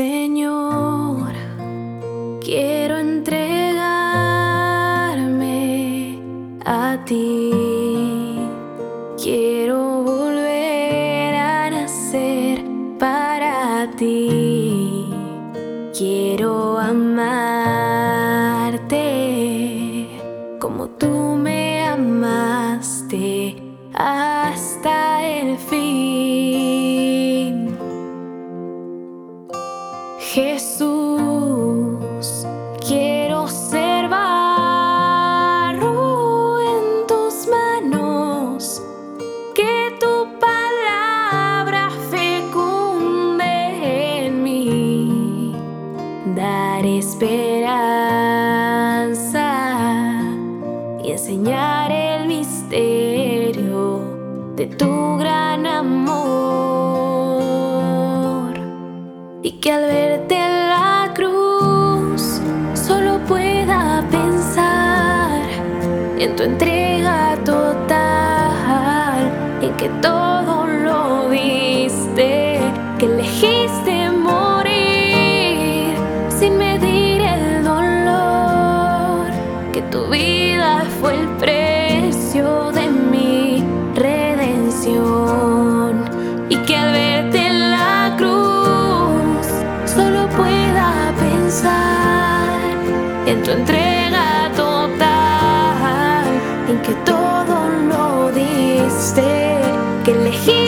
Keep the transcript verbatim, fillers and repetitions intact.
Señor, quiero entregarme a ti. Quiero volver a nacer para ti. Quiero amarte como tú me amaste hasta el fin. Jesús, quiero ser barro en tus manos, que tu palabra fecunde en mí, dar esperanza y enseñar el misterio de tu gran amor, y que al verte en la cruz solo pueda pensar en tu entrega total, en que todo lo diste, que elegiste morir sin medir el dolor, que tu vida fue el precio de mi redención, y que al verte en la cruz solo pueda pensar en tu entrega total, en que todo lo diste, que elegiste